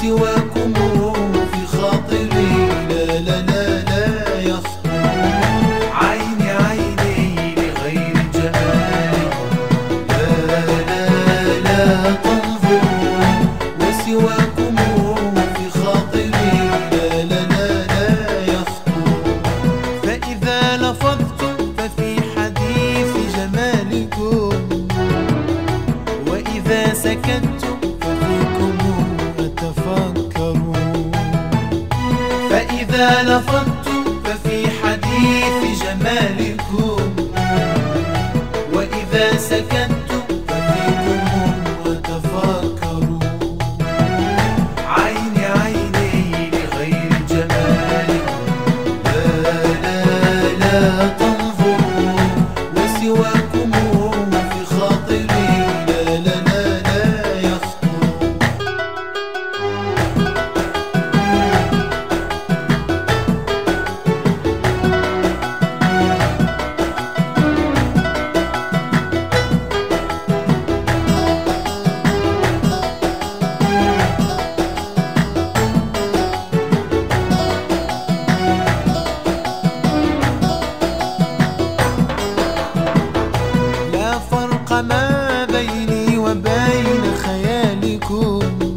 وسواكم في خاطري لا لا لا لا يخطر. عيني عيني لغير جمالك لا لا لا تنظر، وسواكم في خاطري لا لا لا لا يخطر. فإذا لفظت ففي حديث جمالكم، وإذا سكت ففيكم أتفكر. فإذا لفظت ففي حديث جمالكم، وإذا سكت ففيكم أتفكر. عيني عيني لغير جمالك لا لا لا تنظر، وسواكم في خاطري لا لا لا لا يخطر. لا فرق ما بيني وبين خيالكم،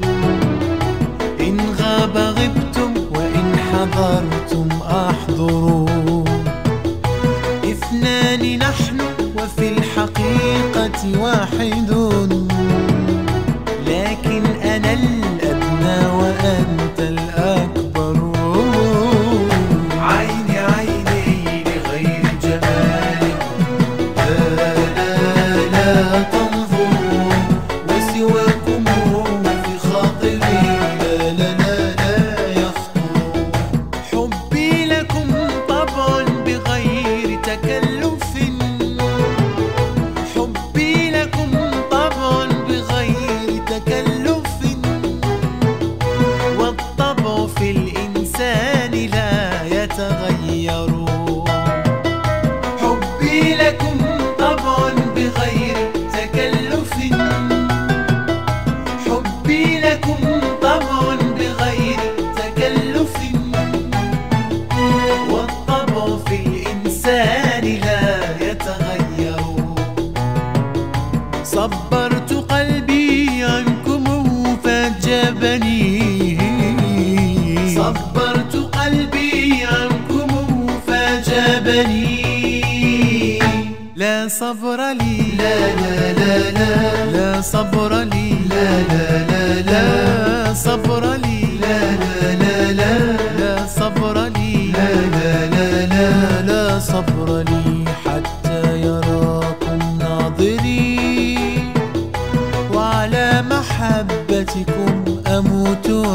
إن غاب غبتم وإن حضرتم أحضروا. اثنان نحن وفي الحقيقة واحد، لكن أنا الأدنى وأنت الأكبر. عيني عيني لغير جمالك لا لا لا تنظر، وسواكم في خاطري لا لا لا لا يخطر. حبي لكم طبع بغير تكلف، حبي لكم طبع بغير تكلف، والطبع في الإنسان لا يتغير. حبي لكم طبع بغير تكلف، حبي لكم طبع بغير تكلف، والطبع في الإنسان لا يتغير. صبرت قلبي عنكم فأجابني، صبرت قلبي عنكم فأجابني. لا صبر لي لا لا لا لا، لا صبر لي لا لا لا لا، صبر لي لا لا لا لا، لا صبر لي لا لا لا لا، لا صبر لي حتى يراكم ناظري، وعلى محبتكم أموت